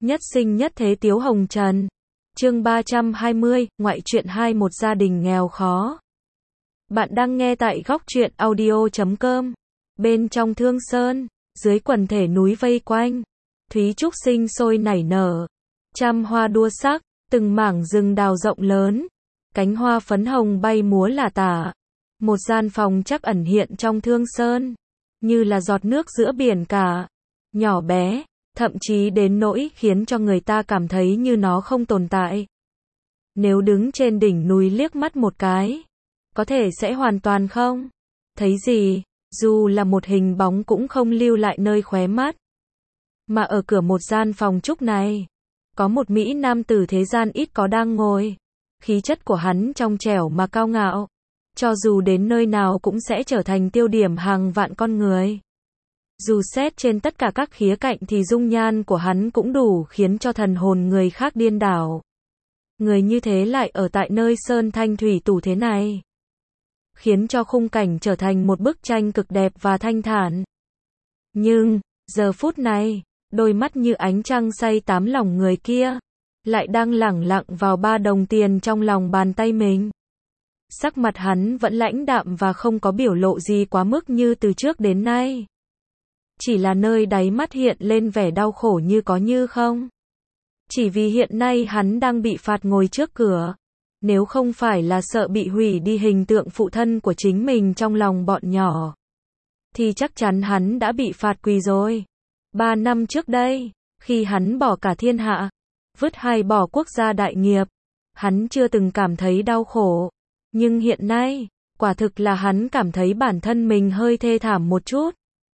Nhất sinh nhất thế Tiếu Hồng Trần. Chương 320, ngoại truyện 2 một gia đình nghèo khó. Bạn đang nghe tại góc truyện audio.com. Bên trong Thương Sơn, dưới quần thể núi vây quanh, thúy trúc sinh sôi nảy nở, trăm hoa đua sắc, từng mảng rừng đào rộng lớn, cánh hoa phấn hồng bay múa lả tả. Một gian phòng chắc ẩn hiện trong Thương Sơn, như là giọt nước giữa biển cả, nhỏ bé, thậm chí đến nỗi khiến cho người ta cảm thấy như nó không tồn tại. Nếu đứng trên đỉnh núi liếc mắt một cái, có thể sẽ hoàn toàn không thấy gì, dù là một hình bóng cũng không lưu lại nơi khóe mắt. Mà ở cửa một gian phòng trúc này, có một mỹ nam tử thế gian ít có đang ngồi. Khí chất của hắn trong trẻo mà cao ngạo, cho dù đến nơi nào cũng sẽ trở thành tiêu điểm hàng vạn con người. Dù xét trên tất cả các khía cạnh thì dung nhan của hắn cũng đủ khiến cho thần hồn người khác điên đảo. Người như thế lại ở tại nơi sơn thanh thủy tú thế này, khiến cho khung cảnh trở thành một bức tranh cực đẹp và thanh thản. Nhưng, giờ phút này, đôi mắt như ánh trăng say tám lòng người kia, lại đang lẳng lặng vào 3 đồng tiền trong lòng bàn tay mình. Sắc mặt hắn vẫn lãnh đạm và không có biểu lộ gì quá mức như từ trước đến nay. Chỉ là nơi đáy mắt hiện lên vẻ đau khổ như có như không. Chỉ vì hiện nay hắn đang bị phạt ngồi trước cửa. Nếu không phải là sợ bị hủy đi hình tượng phụ thân của chính mình trong lòng bọn nhỏ, thì chắc chắn hắn đã bị phạt quỳ rồi. 3 năm trước đây, khi hắn bỏ cả thiên hạ, vứt hay bỏ quốc gia đại nghiệp, hắn chưa từng cảm thấy đau khổ. Nhưng hiện nay, quả thực là hắn cảm thấy bản thân mình hơi thê thảm một chút.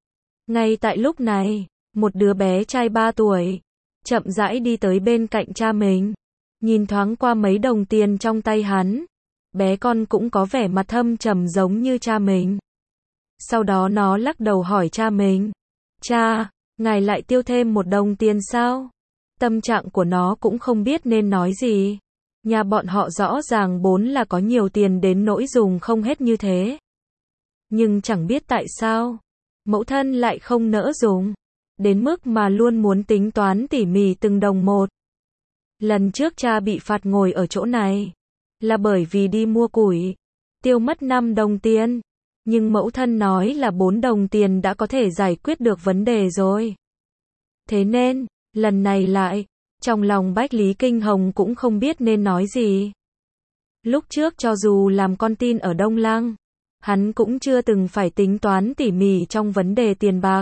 Ngay tại lúc này, một đứa bé trai 3 tuổi, chậm rãi đi tới bên cạnh cha mình, nhìn thoáng qua mấy đồng tiền trong tay hắn. Bé con cũng có vẻ mặt thâm trầm giống như cha mình. Sau đó nó lắc đầu hỏi cha mình, cha, ngài lại tiêu thêm 1 đồng tiền sao? Tâm trạng của nó cũng không biết nên nói gì. Nhà bọn họ rõ ràng vốn là có nhiều tiền đến nỗi dùng không hết như thế. Nhưng chẳng biết tại sao, mẫu thân lại không nỡ dùng, đến mức mà luôn muốn tính toán tỉ mỉ từng đồng một. Lần trước cha bị phạt ngồi ở chỗ này, là bởi vì đi mua củi, tiêu mất 5 đồng tiền. Nhưng mẫu thân nói là 4 đồng tiền đã có thể giải quyết được vấn đề rồi. Thế nên, lần này lại, trong lòng Bách Lý Kinh Hồng cũng không biết nên nói gì. Lúc trước cho dù làm con tin ở Đông Lăng, hắn cũng chưa từng phải tính toán tỉ mỉ trong vấn đề tiền bạc.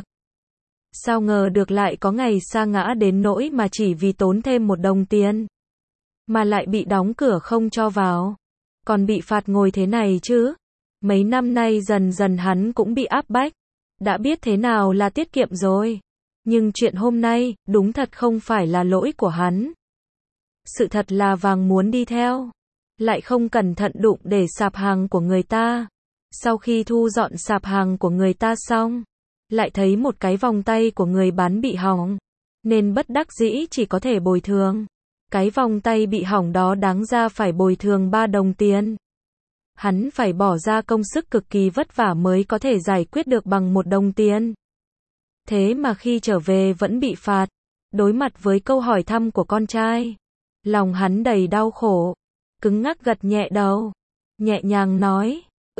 Sao ngờ được lại có ngày sa ngã đến nỗi mà chỉ vì tốn thêm 1 đồng tiền, mà lại bị đóng cửa không cho vào, còn bị phạt ngồi thế này chứ. Mấy năm nay dần dần hắn cũng bị áp bách, đã biết thế nào là tiết kiệm rồi. Nhưng chuyện hôm nay, đúng thật không phải là lỗi của hắn. Sự thật là vàng muốn đi theo, lại không cẩn thận đụng để sạp hàng của người ta. Sau khi thu dọn sạp hàng của người ta xong, lại thấy một cái vòng tay của người bán bị hỏng, nên bất đắc dĩ chỉ có thể bồi thường. Cái vòng tay bị hỏng đó đáng ra phải bồi thường 3 đồng tiền. Hắn phải bỏ ra công sức cực kỳ vất vả mới có thể giải quyết được bằng 1 đồng tiền. Thế mà khi trở về vẫn bị phạt. Đối mặt với câu hỏi thăm của con trai, lòng hắn đầy đau khổ, cứng ngắc gật nhẹ đầu, nhẹ nhàng nói,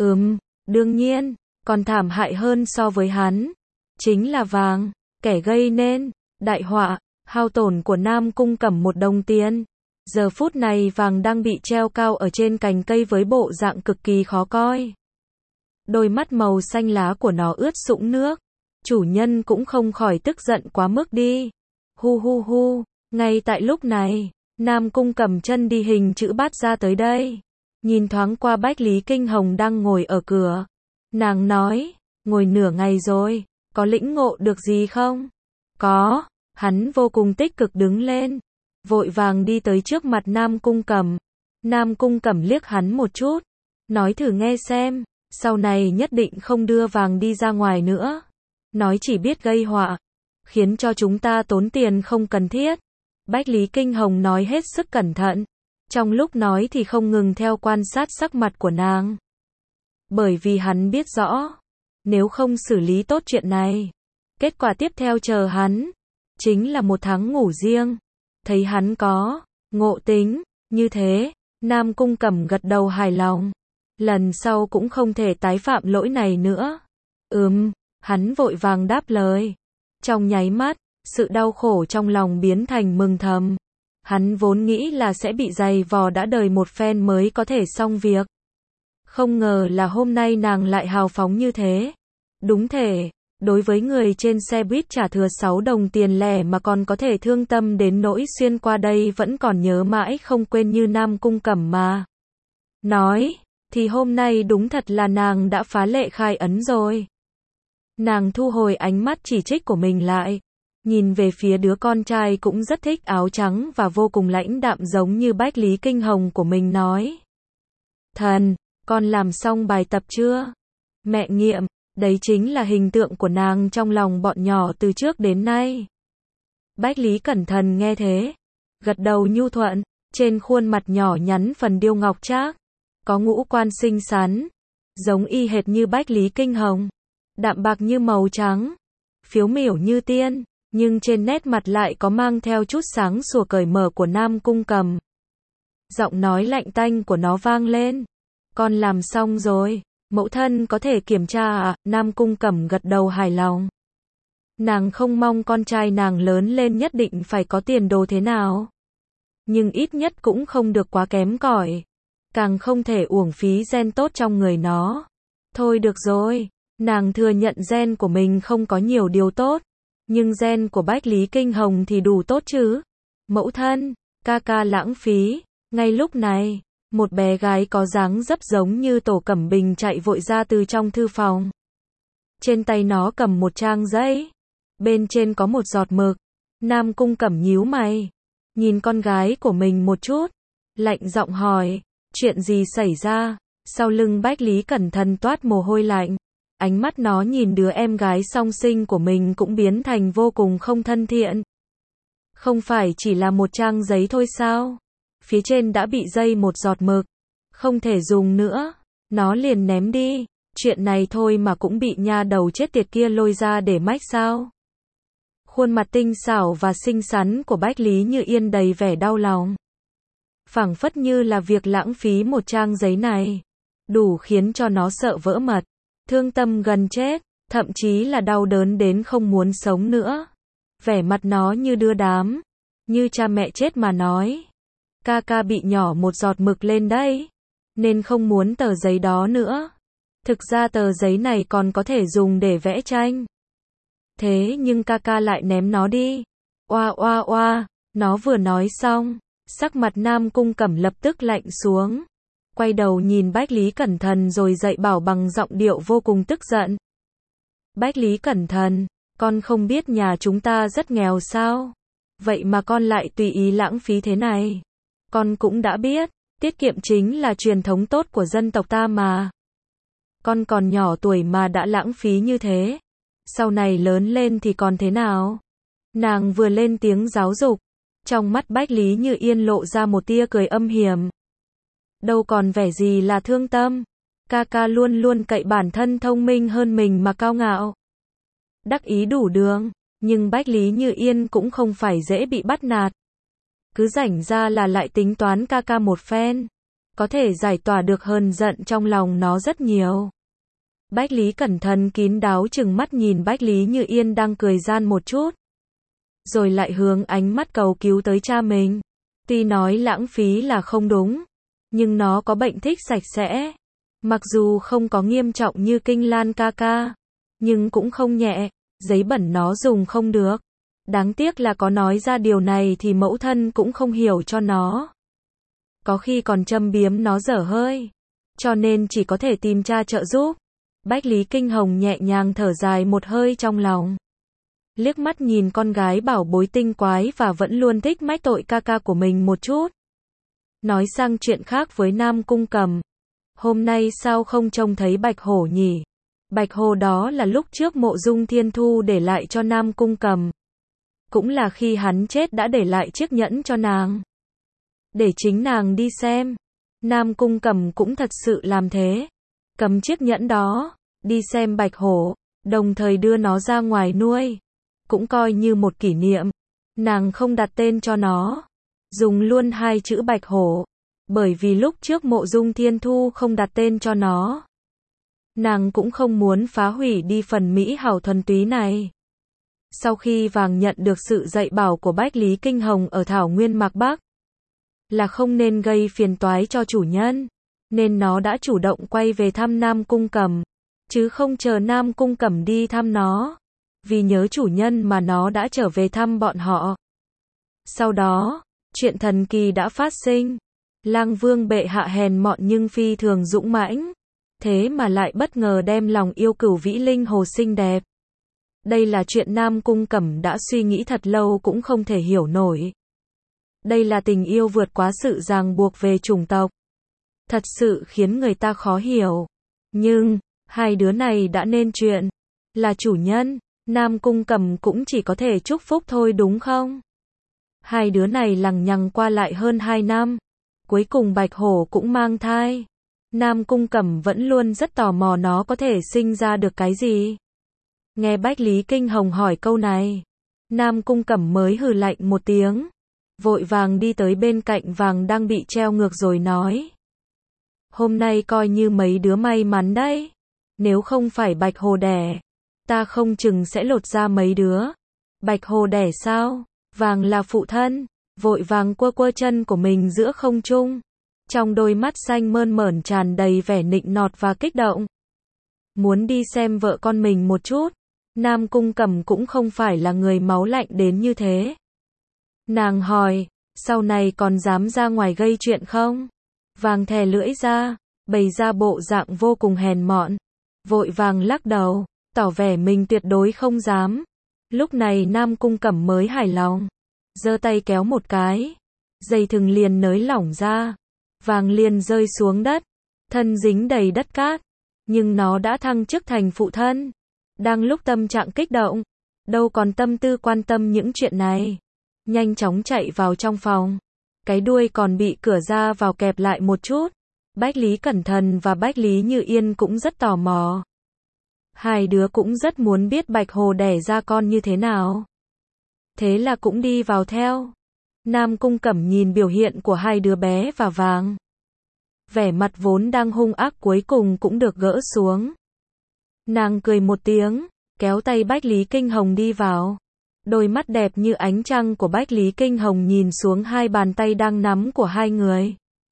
đương nhiên, còn thảm hại hơn so với hắn, chính là vàng, kẻ gây nên đại họa, hao tổn của Nam Cung Cẩm 1 đồng tiền. Giờ phút này vàng đang bị treo cao ở trên cành cây với bộ dạng cực kỳ khó coi. Đôi mắt màu xanh lá của nó ướt sũng nước. Chủ nhân cũng không khỏi tức giận quá mức đi. Hu hu hu, ngay tại lúc này, Nam Cung Cẩm chân đi hình chữ bát ra tới đây. Nhìn thoáng qua Bách Lý Kinh Hồng đang ngồi ở cửa. Nàng nói, ngồi nửa ngày rồi, có lĩnh ngộ được gì không? Có, hắn vô cùng tích cực đứng lên, vội vàng đi tới trước mặt Nam Cung Cẩm. Nam Cung Cẩm liếc hắn một chút, nói thử nghe xem, sau này nhất định không đưa vàng đi ra ngoài nữa. Nói chỉ biết gây họa, khiến cho chúng ta tốn tiền không cần thiết. Bách Lý Kinh Hồng nói hết sức cẩn thận, trong lúc nói thì không ngừng theo quan sát sắc mặt của nàng. Bởi vì hắn biết rõ, nếu không xử lý tốt chuyện này, kết quả tiếp theo chờ hắn chính là 1 tháng ngủ riêng. Thấy hắn có ngộ tính như thế, Nam Cung Cẩm gật đầu hài lòng. Lần sau cũng không thể tái phạm lỗi này nữa. Hắn vội vàng đáp lời. Trong nháy mắt, sự đau khổ trong lòng biến thành mừng thầm. Hắn vốn nghĩ là sẽ bị giày vò đã đời một phen mới có thể xong việc. Không ngờ là hôm nay nàng lại hào phóng như thế. Đúng thể, đối với người trên xe buýt trả thừa 6 đồng tiền lẻ mà còn có thể thương tâm đến nỗi xuyên qua đây vẫn còn nhớ mãi không quên như Nam Cung Cẩm mà. Nói, thì hôm nay đúng thật là nàng đã phá lệ khai ấn rồi. Nàng thu hồi ánh mắt chỉ trích của mình lại. Nhìn về phía đứa con trai cũng rất thích áo trắng và vô cùng lãnh đạm giống như Bách Lý Kinh Hồng của mình nói. Thần, con làm xong bài tập chưa? Mẹ nghiệm, đấy chính là hình tượng của nàng trong lòng bọn nhỏ từ trước đến nay. Bách Lý Cẩn Thận nghe thế, gật đầu nhu thuận, trên khuôn mặt nhỏ nhắn phần điêu ngọc trác, có ngũ quan xinh xắn, giống y hệt như Bách Lý Kinh Hồng, đạm bạc như màu trắng, phiếu miểu như tiên, nhưng trên nét mặt lại có mang theo chút sáng sủa cởi mở của Nam Cung Cẩm. Giọng nói lạnh tanh của nó vang lên. Con làm xong rồi, mẫu thân có thể kiểm tra à? Nam Cung Cẩm gật đầu hài lòng. Nàng không mong con trai nàng lớn lên nhất định phải có tiền đồ thế nào. Nhưng ít nhất cũng không được quá kém cỏi. Càng không thể uổng phí gen tốt trong người nó. Thôi được rồi, nàng thừa nhận gen của mình không có nhiều điều tốt. Nhưng gen của Bách Lý Kinh Hồng thì đủ tốt chứ. Mẫu thân, ca ca lãng phí. Ngay lúc này, một bé gái có dáng dấp giống như Tổ Cẩm Bình chạy vội ra từ trong thư phòng. Trên tay nó cầm một trang giấy. Bên trên có một giọt mực. Nam Cung Cẩm nhíu mày. Nhìn con gái của mình một chút. Lạnh giọng hỏi. Chuyện gì xảy ra? Sau lưng Bách Lý Cẩn Thận toát mồ hôi lạnh. Ánh mắt nó nhìn đứa em gái song sinh của mình cũng biến thành vô cùng không thân thiện. Không phải chỉ là một trang giấy thôi sao? Phía trên đã bị dây một giọt mực. Không thể dùng nữa. Nó liền ném đi. Chuyện này thôi mà cũng bị nha đầu chết tiệt kia lôi ra để mách sao? Khuôn mặt tinh xảo và xinh xắn của Bách Lý Như Yên đầy vẻ đau lòng. Phảng phất như là việc lãng phí một trang giấy này. Đủ khiến cho nó sợ vỡ mật. Thương tâm gần chết. Thậm chí là đau đớn đến không muốn sống nữa. Vẻ mặt nó như đưa đám. Như cha mẹ chết mà nói. Ca ca bị nhỏ một giọt mực lên đấy. Nên không muốn tờ giấy đó nữa. Thực ra tờ giấy này còn có thể dùng để vẽ tranh. Thế nhưng ca ca lại ném nó đi. Oa oa oa. Nó vừa nói xong. Sắc mặt Nam Cung Cẩm lập tức lạnh xuống. Quay đầu nhìn Bách Lý Cẩn Thận rồi dạy bảo bằng giọng điệu vô cùng tức giận. Bách Lý Cẩn Thận, con không biết nhà chúng ta rất nghèo sao? Vậy mà con lại tùy ý lãng phí thế này. Con cũng đã biết, tiết kiệm chính là truyền thống tốt của dân tộc ta mà. Con còn nhỏ tuổi mà đã lãng phí như thế. Sau này lớn lên thì còn thế nào? Nàng vừa lên tiếng giáo dục. Trong mắt Bách Lý Như Yên lộ ra một tia cười âm hiểm. Đâu còn vẻ gì là thương tâm. Ca ca luôn luôn cậy bản thân thông minh hơn mình mà cao ngạo. Đắc ý đủ đường. Nhưng Bách Lý Như Yên cũng không phải dễ bị bắt nạt. Cứ rảnh ra là lại tính toán ca ca một phen. Có thể giải tỏa được hờn giận trong lòng nó rất nhiều. Bách Lý Cẩn Thận kín đáo chừng mắt nhìn Bách Lý Như Yên đang cười gian một chút. Rồi lại hướng ánh mắt cầu cứu tới cha mình. Tuy nói lãng phí là không đúng. Nhưng nó có bệnh thích sạch sẽ. Mặc dù không có nghiêm trọng như Kinh Lan ca ca. Nhưng cũng không nhẹ. Giấy bẩn nó dùng không được. Đáng tiếc là có nói ra điều này thì mẫu thân cũng không hiểu cho nó. Có khi còn châm biếm nó dở hơi. Cho nên chỉ có thể tìm cha trợ giúp. Bách Lý Kinh Hồng nhẹ nhàng thở dài một hơi trong lòng. Liếc mắt nhìn con gái bảo bối tinh quái và vẫn luôn thích mách tội ca ca của mình một chút. Nói sang chuyện khác với Nam Cung Cẩm. Hôm nay sao không trông thấy Bạch Hổ nhỉ? Bạch Hổ đó là lúc trước Mộ Dung Thiên Thu để lại cho Nam Cung Cẩm. Cũng là khi hắn chết đã để lại chiếc nhẫn cho nàng. Để chính nàng đi xem. Nam Cung Cẩm cũng thật sự làm thế. Cầm chiếc nhẫn đó, đi xem Bạch Hổ, đồng thời đưa nó ra ngoài nuôi. Cũng coi như một kỷ niệm. Nàng không đặt tên cho nó, dùng luôn hai chữ Bạch Hổ, bởi vì lúc trước Mộ Dung Thiên Thu không đặt tên cho nó. Nàng cũng không muốn phá hủy đi phần mỹ hảo thuần túy này. Sau khi vàng nhận được sự dạy bảo của Bách Lý Kinh Hồng ở Thảo Nguyên Mạc Bắc, là không nên gây phiền toái cho chủ nhân, nên nó đã chủ động quay về thăm Nam Cung Cẩm, chứ không chờ Nam Cung Cẩm đi thăm nó. Vì nhớ chủ nhân mà nó đã trở về thăm bọn họ. Sau đó, chuyện thần kỳ đã phát sinh. Lang Vương bệ hạ hèn mọn nhưng phi thường dũng mãnh, thế mà lại bất ngờ đem lòng yêu Cửu Vĩ Linh Hồ xinh đẹp. Đây là chuyện Nam Cung Cẩm đã suy nghĩ thật lâu cũng không thể hiểu nổi. Đây là tình yêu vượt quá sự ràng buộc về chủng tộc. Thật sự khiến người ta khó hiểu. Nhưng, hai đứa này đã nên chuyện. Là chủ nhân, Nam Cung Cẩm cũng chỉ có thể chúc phúc thôi đúng không? Hai đứa này lằng nhằng qua lại hơn 2 năm. Cuối cùng Bạch Hổ cũng mang thai. Nam Cung Cẩm vẫn luôn rất tò mò nó có thể sinh ra được cái gì. Nghe Bách Lý Kinh Hồng hỏi câu này, Nam Cung Cẩm mới hừ lạnh một tiếng, vội vàng đi tới bên cạnh vàng đang bị treo ngược rồi nói. Hôm nay coi như mấy đứa may mắn đấy. Nếu không phải Bạch Hồ đẻ, ta không chừng sẽ lột ra mấy đứa. Bạch Hồ đẻ sao? Vàng là phụ thân, vội vàng quơ quơ chân của mình giữa không trung. Trong đôi mắt xanh mơn mởn tràn đầy vẻ nịnh nọt và kích động. Muốn đi xem vợ con mình một chút. Nam Cung Cẩm cũng không phải là người máu lạnh đến như thế. Nàng hỏi, sau này còn dám ra ngoài gây chuyện không? Vàng thè lưỡi ra, bày ra bộ dạng vô cùng hèn mọn. Vội vàng lắc đầu, tỏ vẻ mình tuyệt đối không dám. Lúc này Nam Cung Cẩm mới hài lòng, giơ tay kéo một cái, dây thừng liền nới lỏng ra, vàng liền rơi xuống đất, thân dính đầy đất cát, nhưng nó đã thăng chức thành phụ thân, đang lúc tâm trạng kích động, đâu còn tâm tư quan tâm những chuyện này, nhanh chóng chạy vào trong phòng, cái đuôi còn bị cửa ra vào kẹp lại một chút. Bách Lý Cẩn Thận và Bách Lý Như Yên cũng rất tò mò. Hai đứa cũng rất muốn biết Bạch Hồ đẻ ra con như thế nào. Thế là cũng đi vào theo. Nam Cung Cẩm nhìn biểu hiện của hai đứa bé và vàng. Vẻ mặt vốn đang hung ác cuối cùng cũng được gỡ xuống. Nàng cười một tiếng, kéo tay Bách Lý Kinh Hồng đi vào. Đôi mắt đẹp như ánh trăng của Bách Lý Kinh Hồng nhìn xuống hai bàn tay đang nắm của hai người.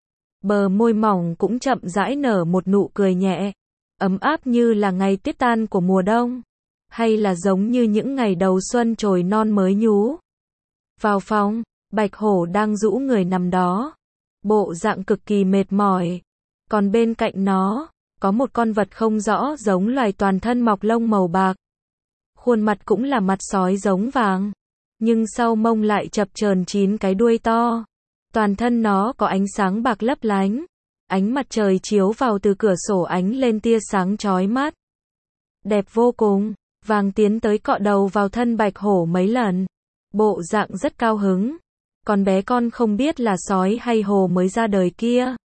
Bờ môi mỏng cũng chậm rãi nở một nụ cười nhẹ, ấm áp như là ngày tiết tan của mùa đông, hay là giống như những ngày đầu xuân chồi non mới nhú. Vào phòng, Bạch Hổ đang rũ người nằm đó, bộ dạng cực kỳ mệt mỏi, còn bên cạnh nó, có một con vật không rõ giống loài toàn thân mọc lông màu bạc. Khuôn mặt cũng là mặt sói giống vàng, nhưng sau mông lại chập chờn 9 cái đuôi to. Toàn thân nó có ánh sáng bạc lấp lánh, ánh mặt trời chiếu vào từ cửa sổ ánh lên tia sáng chói mắt. Đẹp vô cùng, vàng tiến tới cọ đầu vào thân Bạch Hổ mấy lần, bộ dạng rất cao hứng. Còn bé con không biết là sói hay hổ mới ra đời kia,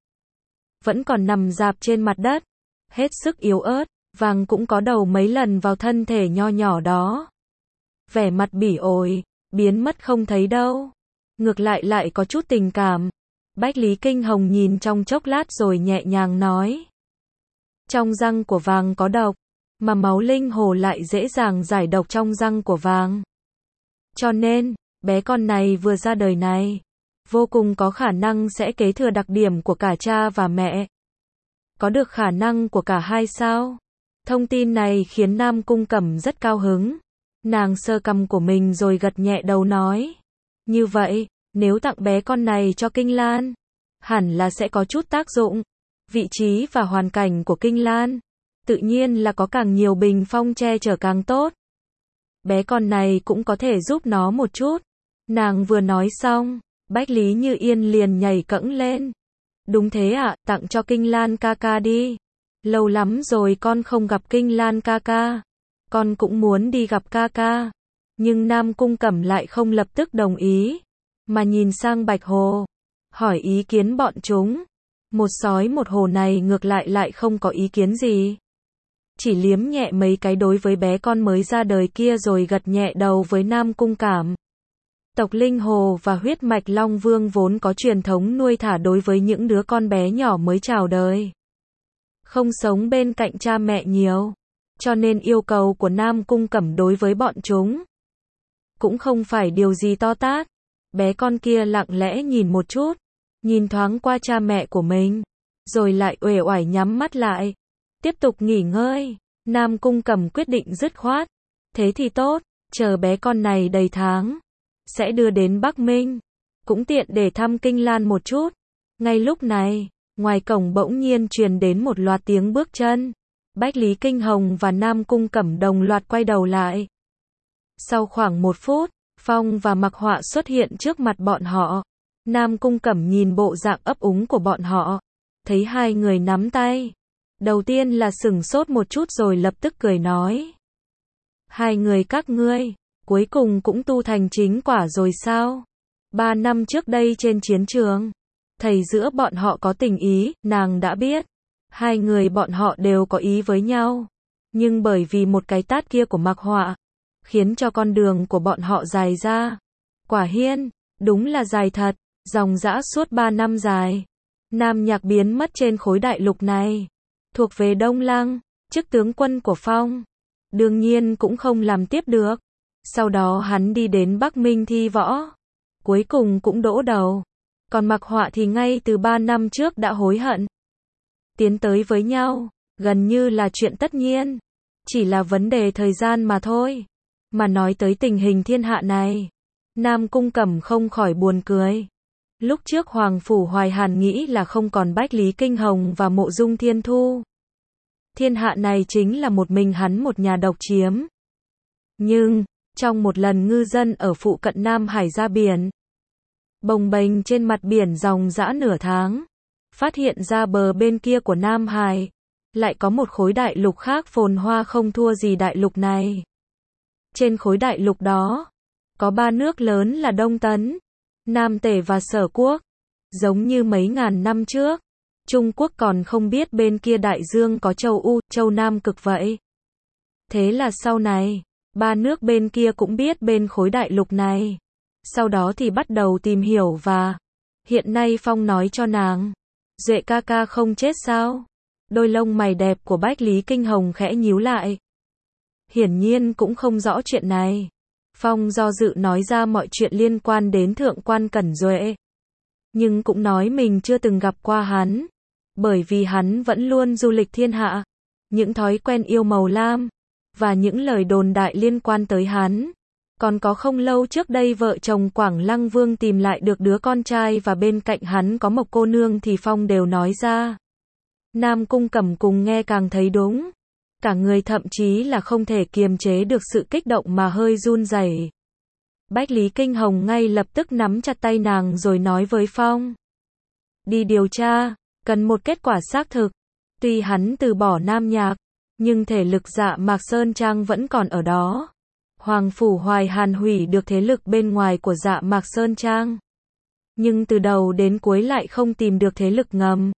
vẫn còn nằm rạp trên mặt đất, hết sức yếu ớt, vàng cũng có đầu mấy lần vào thân thể nho nhỏ đó. Vẻ mặt bỉ ổi, biến mất không thấy đâu. Ngược lại lại có chút tình cảm. Bách Lý Kinh Hồng nhìn trong chốc lát rồi nhẹ nhàng nói. Trong răng của vàng có độc, mà máu linh hồ lại dễ dàng giải độc trong răng của vàng. Cho nên, bé con này vừa ra đời này, vô cùng có khả năng sẽ kế thừa đặc điểm của cả cha và mẹ. Có được khả năng của cả hai sao? Thông tin này khiến Nam Cung Cẩm rất cao hứng. Nàng sờ cằm của mình rồi gật nhẹ đầu nói. Như vậy, nếu tặng bé con này cho Kinh Lan, hẳn là sẽ có chút tác dụng. Vị trí và hoàn cảnh của Kinh Lan, tự nhiên là có càng nhiều bình phong che chở càng tốt. Bé con này cũng có thể giúp nó một chút. Nàng vừa nói xong, Bách Lý Như Yên liền nhảy cẫng lên. Đúng thế ạ, tặng cho Kinh Lan ca ca đi. Lâu lắm rồi con không gặp Kinh Lan ca ca. Con cũng muốn đi gặp ca ca. Nhưng Nam Cung Cẩm lại không lập tức đồng ý, mà nhìn sang Bạch Hồ, hỏi ý kiến bọn chúng. Một sói một hổ này ngược lại không có ý kiến gì. Chỉ liếm nhẹ mấy cái đối với bé con mới ra đời kia rồi gật nhẹ đầu với Nam Cung Cẩm. Tộc Linh Hồ và huyết mạch Long Vương vốn có truyền thống nuôi thả đối với những đứa con bé nhỏ mới chào đời. Không sống bên cạnh cha mẹ nhiều. Cho nên yêu cầu của Nam Cung Cẩm đối với bọn chúng cũng không phải điều gì to tát. Bé con kia lặng lẽ nhìn một chút, nhìn thoáng qua cha mẹ của mình, rồi lại uể oải nhắm mắt lại, tiếp tục nghỉ ngơi. Nam Cung Cẩm quyết định dứt khoát, thế thì tốt, chờ bé con này đầy tháng, sẽ đưa đến Bắc Minh, cũng tiện để thăm Kinh Lan một chút. Ngay lúc này, ngoài cổng bỗng nhiên truyền đến một loạt tiếng bước chân. Bách Lý Kinh Hồng và Nam Cung Cẩm đồng loạt quay đầu lại. Sau khoảng 1 phút, Phong và Mặc Họa xuất hiện trước mặt bọn họ. Nam Cung Cẩm nhìn bộ dạng ấp úng của bọn họ, thấy hai người nắm tay. Đầu tiên là sửng sốt một chút rồi lập tức cười nói. Hai người các ngươi, cuối cùng cũng tu thành chính quả rồi sao? 3 năm trước đây trên chiến trường, thầy giữa bọn họ có tình ý, nàng đã biết. Hai người bọn họ đều có ý với nhau. Nhưng bởi vì một cái tát kia của Mặc Họa, khiến cho con đường của bọn họ dài ra. Quả hiên, đúng là dài thật, dòng dã suốt 3 năm dài. Nam Nhạc biến mất trên khối đại lục này. Thuộc về Đông Lăng, chức tướng quân của Phong. Đương nhiên cũng không làm tiếp được. Sau đó hắn đi đến Bắc Minh thi võ. Cuối cùng cũng đỗ đầu. Còn Mặc Họa thì ngay từ 3 năm trước đã hối hận. Tiến tới với nhau, gần như là chuyện tất nhiên. Chỉ là vấn đề thời gian mà thôi. Mà nói tới tình hình thiên hạ này, Nam Cung Cẩm không khỏi buồn cười. Lúc trước Hoàng Phủ Hoài Hàn nghĩ là không còn Bách Lý Kinh Hồng và Mộ Dung Thiên Thu. Thiên hạ này chính là một mình hắn một nhà độc chiếm. Nhưng, trong một lần ngư dân ở phụ cận Nam Hải ra biển, bồng bềnh trên mặt biển dòng dã nửa tháng, phát hiện ra bờ bên kia của Nam Hải, lại có một khối đại lục khác phồn hoa không thua gì đại lục này. Trên khối đại lục đó, có 3 nước lớn là Đông Tấn, Nam Tề và Sở Quốc. Giống như mấy ngàn năm trước, Trung Quốc còn không biết bên kia đại dương có châu U, châu Nam Cực vậy. Thế là sau này, 3 nước bên kia cũng biết bên khối đại lục này. Sau đó thì bắt đầu tìm hiểu và hiện nay Phong nói cho nàng, Duệ ca ca không chết sao? Đôi lông mày đẹp của Bách Lý Kinh Hồng khẽ nhíu lại. Hiển nhiên cũng không rõ chuyện này. Phong do dự nói ra mọi chuyện liên quan đến thượng quan Cẩn Duệ. Nhưng cũng nói mình chưa từng gặp qua hắn. Bởi vì hắn vẫn luôn du lịch thiên hạ. Những thói quen yêu màu lam. Và những lời đồn đại liên quan tới hắn. Còn có không lâu trước đây vợ chồng Quảng Lăng Vương tìm lại được đứa con trai và bên cạnh hắn có một cô nương thì Phong đều nói ra. Nam Cung Cẩm cùng nghe càng thấy đúng. Cả người thậm chí là không thể kiềm chế được sự kích động mà hơi run rẩy. Bách Lý Kinh Hồng ngay lập tức nắm chặt tay nàng rồi nói với Phong. Đi điều tra, cần một kết quả xác thực. Tuy hắn từ bỏ Nam Nhạc, nhưng thể lực Dạ Mạc Sơn Trang vẫn còn ở đó. Hoàng Phủ Hoài Hàn hủy được thế lực bên ngoài của Dạ Mạc Sơn Trang. Nhưng từ đầu đến cuối lại không tìm được thế lực ngầm.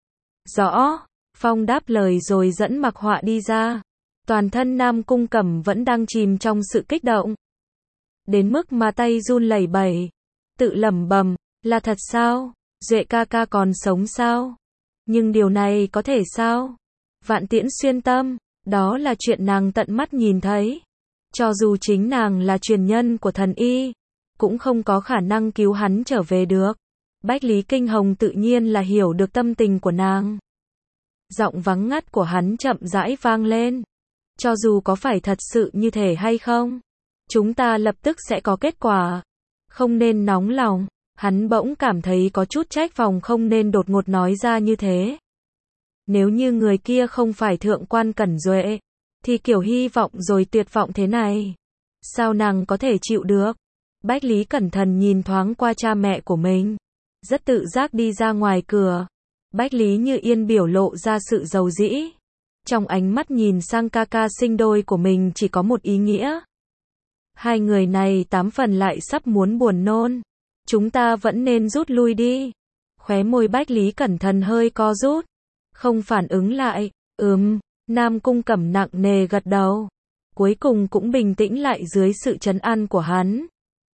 Rõ, Phong đáp lời rồi dẫn Mặc Họa đi ra. Toàn thân Nam Cung Cẩm vẫn đang chìm trong sự kích động. Đến mức mà tay run lẩy bẩy. Tự lẩm bẩm, là thật sao? Duệ ca ca còn sống sao? Nhưng điều này có thể sao? Vạn Tiễn xuyên tâm, đó là chuyện nàng tận mắt nhìn thấy. Cho dù chính nàng là truyền nhân của thần y, cũng không có khả năng cứu hắn trở về được. Bách Lý Kinh Hồng tự nhiên là hiểu được tâm tình của nàng. Giọng vắng ngắt của hắn chậm rãi vang lên. Cho dù có phải thật sự như thế hay không, chúng ta lập tức sẽ có kết quả. Không nên nóng lòng. Hắn bỗng cảm thấy có chút trách Phong không nên đột ngột nói ra như thế. Nếu như người kia không phải thượng quan Cẩn Duệ, thì kiểu hy vọng rồi tuyệt vọng thế này, sao nàng có thể chịu được? Bách Lý cẩn thận nhìn thoáng qua cha mẹ của mình, rất tự giác đi ra ngoài cửa. Bách Lý Như Yên biểu lộ ra sự giàu dĩ. Trong ánh mắt nhìn sang ca ca sinh đôi của mình chỉ có một ý nghĩa. Hai người này 8 phần lại sắp muốn buồn nôn. Chúng ta vẫn nên rút lui đi. Khóe môi Bách Lý cẩn thận hơi co rút. Không phản ứng lại. Nam Cung Cẩm nặng nề gật đầu. Cuối cùng cũng bình tĩnh lại dưới sự trấn an của hắn.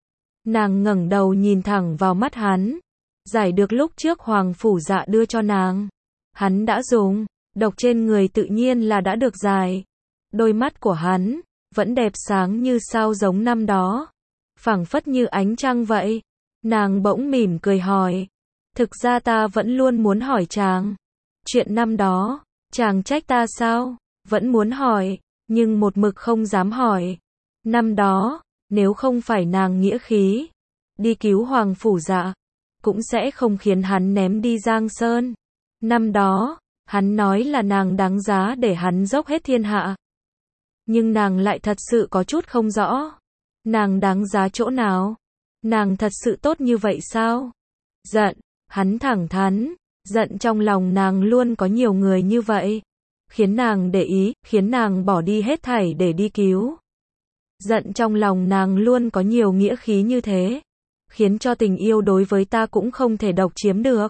Nàng ngẩng đầu nhìn thẳng vào mắt hắn. Giải được lúc trước Hoàng Phủ Dạ đưa cho nàng. Hắn đã dùng, độc trên người tự nhiên là đã được giải. Đôi mắt của hắn, vẫn đẹp sáng như sao giống năm đó. Phảng phất như ánh trăng vậy. Nàng bỗng mỉm cười hỏi. Thực ra ta vẫn luôn muốn hỏi chàng. Chuyện năm đó, chàng trách ta sao? Vẫn muốn hỏi, nhưng một mực không dám hỏi. Năm đó, nếu không phải nàng nghĩa khí, đi cứu Hoàng Phủ Dạ, cũng sẽ không khiến hắn ném đi Giang Sơn. Năm đó, hắn nói là nàng đáng giá để hắn dốc hết thiên hạ. Nhưng nàng lại thật sự có chút không rõ. Nàng đáng giá chỗ nào? Nàng thật sự tốt như vậy sao? Giận, hắn thẳng thắn, giận trong lòng nàng luôn có nhiều người như vậy. Khiến nàng để ý, khiến nàng bỏ đi hết thảy để đi cứu. Giận trong lòng nàng luôn có nhiều nghĩa khí như thế. Khiến cho tình yêu đối với ta cũng không thể độc chiếm được.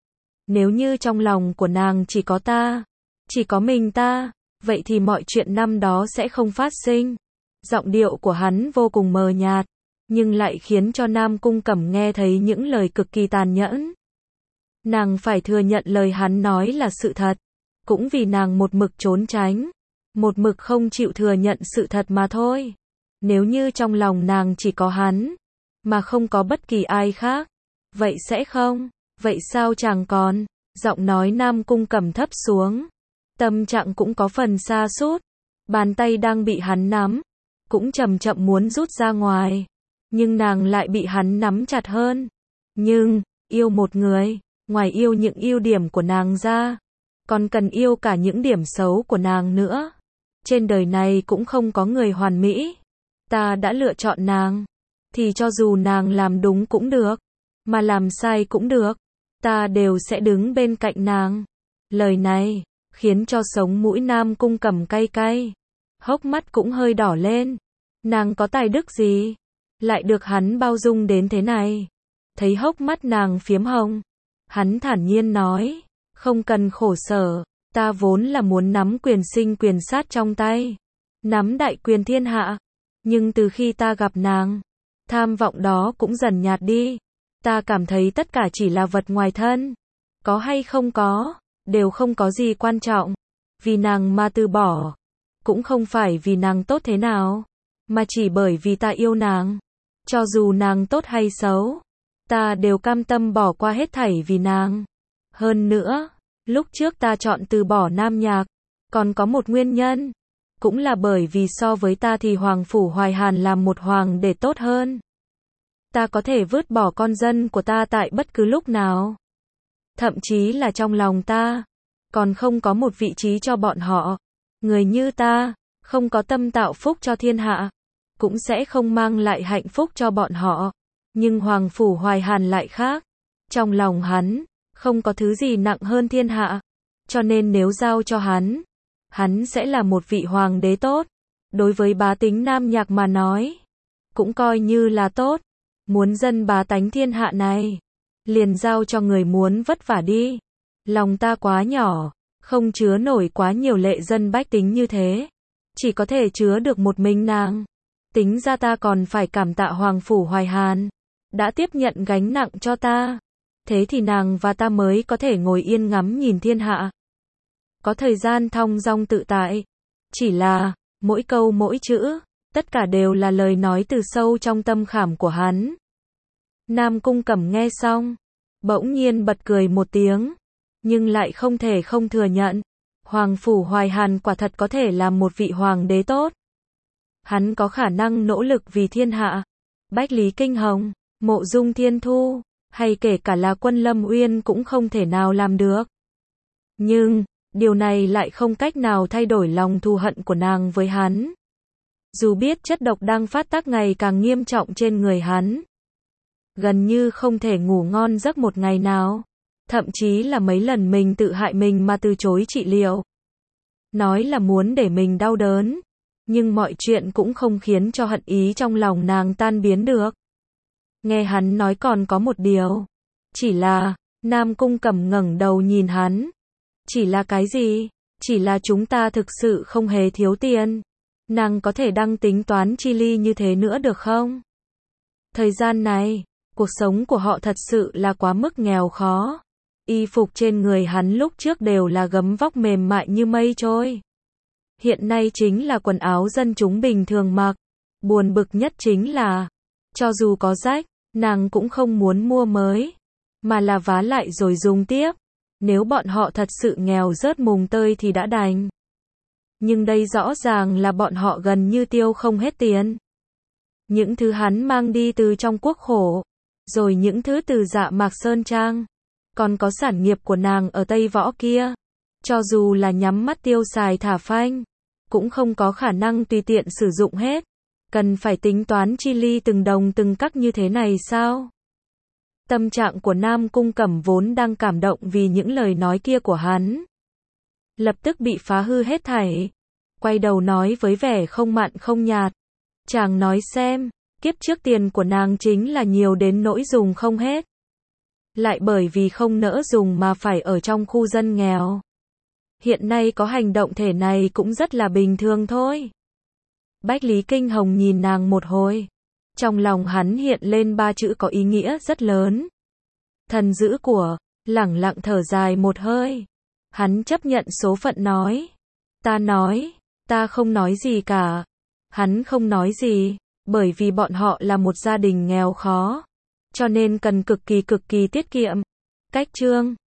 Nếu như trong lòng của nàng chỉ có ta, chỉ có mình ta, vậy thì mọi chuyện năm đó sẽ không phát sinh. Giọng điệu của hắn vô cùng mờ nhạt, nhưng lại khiến cho Nam Cung Cẩm nghe thấy những lời cực kỳ tàn nhẫn. Nàng phải thừa nhận lời hắn nói là sự thật, cũng vì nàng một mực trốn tránh, một mực không chịu thừa nhận sự thật mà thôi. Nếu như trong lòng nàng chỉ có hắn, mà không có bất kỳ ai khác, vậy sẽ không, vậy sao chàng còn? Giọng nói Nam Cung Cẩm thấp xuống, tâm trạng cũng có phần sa sút, bàn tay đang bị hắn nắm, cũng chậm chậm muốn rút ra ngoài, nhưng nàng lại bị hắn nắm chặt hơn. Nhưng, yêu một người, ngoài yêu những ưu điểm của nàng ra, còn cần yêu cả những điểm xấu của nàng nữa. Trên đời này cũng không có người hoàn mỹ. Ta đã lựa chọn nàng, thì cho dù nàng làm đúng cũng được, mà làm sai cũng được, ta đều sẽ đứng bên cạnh nàng. Lời này khiến cho sống mũi Nam Cung Cẩm cay cay, hốc mắt cũng hơi đỏ lên. Nàng có tài đức gì, lại được hắn bao dung đến thế này? Thấy hốc mắt nàng phiếm hồng, hắn thản nhiên nói, không cần khổ sở, ta vốn là muốn nắm quyền sinh quyền sát trong tay, nắm đại quyền thiên hạ, nhưng từ khi ta gặp nàng, tham vọng đó cũng dần nhạt đi. Ta cảm thấy tất cả chỉ là vật ngoài thân, có hay không có, đều không có gì quan trọng. Vì nàng mà từ bỏ, cũng không phải vì nàng tốt thế nào, mà chỉ bởi vì ta yêu nàng. Cho dù nàng tốt hay xấu, ta đều cam tâm bỏ qua hết thảy vì nàng. Hơn nữa, lúc trước ta chọn từ bỏ Nam Nhạc, còn có một nguyên nhân, cũng là bởi vì so với ta thì Hoàng Phủ Hoài Hàn làm một hoàng để tốt hơn. Ta có thể vứt bỏ con dân của ta tại bất cứ lúc nào. Thậm chí là trong lòng ta, còn không có một vị trí cho bọn họ. Người như ta, không có tâm tạo phúc cho thiên hạ, cũng sẽ không mang lại hạnh phúc cho bọn họ. Nhưng Hoàng Phủ Hoài Hàn lại khác. Trong lòng hắn, không có thứ gì nặng hơn thiên hạ. Cho nên nếu giao cho hắn sẽ là một vị hoàng đế tốt. Đối với bá tính Nam Nhạc mà nói, cũng coi như là tốt. Muốn dân bá tánh thiên hạ này, liền giao cho người muốn vất vả đi. Lòng ta quá nhỏ, không chứa nổi quá nhiều lệ dân bách tính như thế. Chỉ có thể chứa được một mình nàng. Tính ra ta còn phải cảm tạ Hoàng Phủ Hoài Hàn, đã tiếp nhận gánh nặng cho ta. Thế thì nàng và ta mới có thể ngồi yên ngắm nhìn thiên hạ. Có thời gian thong dong tự tại. Chỉ là, mỗi câu mỗi chữ, tất cả đều là lời nói từ sâu trong tâm khảm của hắn. Nam Cung Cẩm nghe xong, bỗng nhiên bật cười một tiếng, nhưng lại không thể không thừa nhận. Hoàng Phủ Hoài Hàn quả thật có thể làm một vị hoàng đế tốt. Hắn có khả năng nỗ lực vì thiên hạ. Bách Lý Kinh Hồng, Mộ Dung Thiên Thu, hay kể cả là Quân Lâm Uyên cũng không thể nào làm được. Nhưng, điều này lại không cách nào thay đổi lòng thù hận của nàng với hắn. Dù biết chất độc đang phát tác ngày càng nghiêm trọng trên người hắn, gần như không thể ngủ ngon giấc một ngày nào. Thậm chí là mấy lần mình tự hại mình mà từ chối trị liệu. Nói là muốn để mình đau đớn, nhưng mọi chuyện cũng không khiến cho hận ý trong lòng nàng tan biến được. Nghe hắn nói còn có một điều. Chỉ là, Nam Cung Cẩm ngẩng đầu nhìn hắn. Chỉ là cái gì? Chỉ là chúng ta thực sự không hề thiếu tiền. Nàng có thể đăng tính toán chi ly như thế nữa được không? Thời gian này, cuộc sống của họ thật sự là quá mức nghèo khó. Y phục trên người hắn lúc trước đều là gấm vóc mềm mại như mây trôi. Hiện nay chính là quần áo dân chúng bình thường mặc. Buồn bực nhất chính là, cho dù có rách, nàng cũng không muốn mua mới, mà là vá lại rồi dùng tiếp. Nếu bọn họ thật sự nghèo rớt mùng tơi thì đã đành. Nhưng đây rõ ràng là bọn họ gần như tiêu không hết tiền. Những thứ hắn mang đi từ trong quốc khổ, rồi những thứ từ Dạ Mạc Sơn Trang, còn có sản nghiệp của nàng ở Tây Võ kia. Cho dù là nhắm mắt tiêu xài thả phanh, cũng không có khả năng tùy tiện sử dụng hết. Cần phải tính toán chi ly từng đồng từng cắc như thế này sao? Tâm trạng của Nam Cung Cẩm vốn đang cảm động vì những lời nói kia của hắn, lập tức bị phá hư hết thảy. Quay đầu nói với vẻ không mặn không nhạt. Chàng nói xem, kiếp trước tiền của nàng chính là nhiều đến nỗi dùng không hết. Lại bởi vì không nỡ dùng mà phải ở trong khu dân nghèo. Hiện nay có hành động thể này cũng rất là bình thường thôi. Bách Lý Kinh Hồng nhìn nàng một hồi. Trong lòng hắn hiện lên ba chữ có ý nghĩa rất lớn. Thần giữ của, lẳng lặng thở dài một hơi. Hắn chấp nhận số phận nói. Ta không nói gì cả. Hắn không nói gì, bởi vì bọn họ là một gia đình nghèo khó. Cho nên cần cực kỳ tiết kiệm. Cách chương